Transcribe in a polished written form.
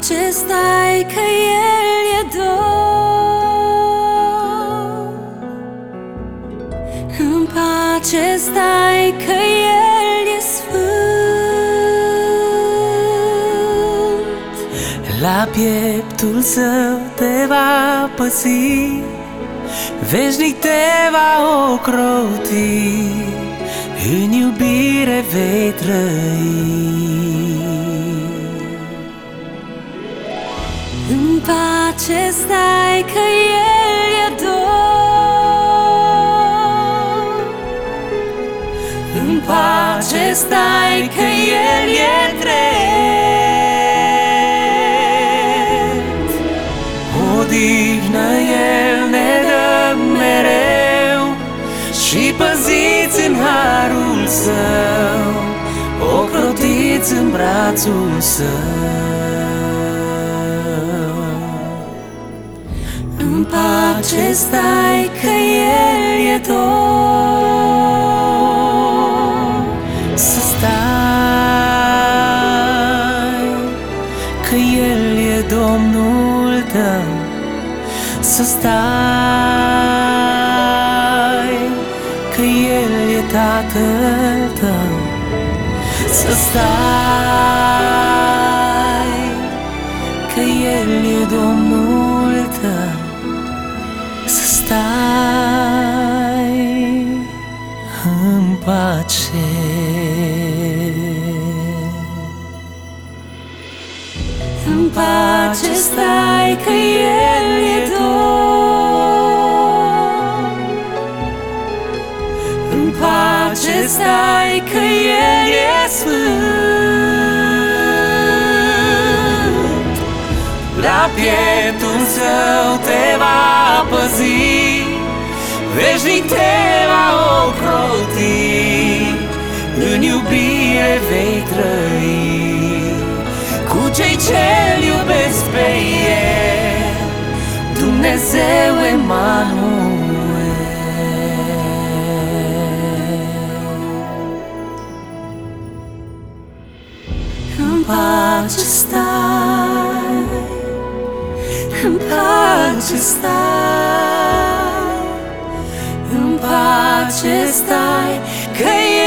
pace stai, că El e Domn. În pace stai, că El e Sfânt. La pieptul Său te va păzi, veșnic te va ocroti, în iubire vei trăi. În pace stai, că El e Domn. În pace stai, că El e drept. Odihnă El ne dă mereu și păziți în harul Său, ocrotiți în brațul Său. În pace stai, că El e Domn. Să stai, că El e Domnul tău. Să stai, că El e Tatăl tău. Să stai, că El e Domnul tău. Să stai în pace. În pace stai, că El e Domn. În pace stai, că El e Sfânt. La pieptul Său te va păzi, veșnic te va ocroti, în iubire vei trăi, cu cei ce-L iubesc pe El, Dumnezeu Emanuel. În pace stai, în pace stai, în pace stai, că